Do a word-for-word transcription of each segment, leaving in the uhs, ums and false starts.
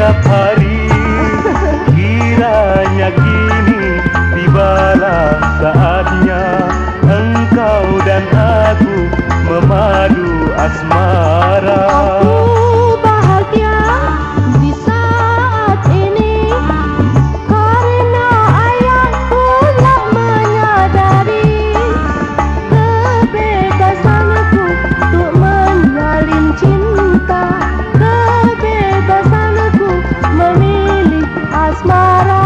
setiap hari. Kiranya kini tibalah saatnya engkau dan aku memadu asmara. Aku bahagia di saat ini karena ayahku telah menyadari kebebasanku untuk menyalin cinta, kebebasanku memilih asmara.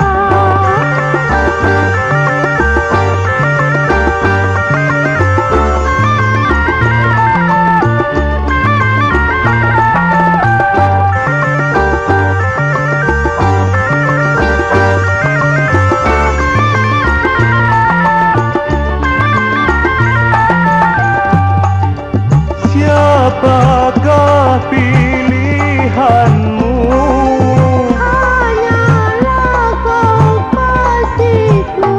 Apakah pilihanmu? Hanyalah kau pastiku.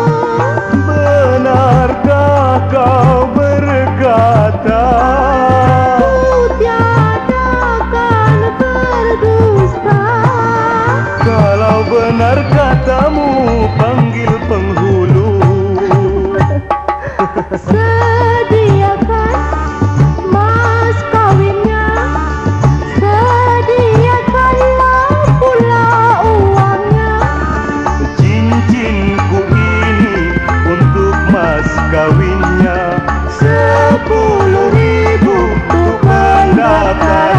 Benarkah kau berkata Ku tiada akan berdusta. kalau benar katamu panggil penghulu? Sediakan mas kawinnya, sediakanlah pula uangnya. Cincinku ini untuk mas kawinnya, sepuluh ribu untuk pendaftaran.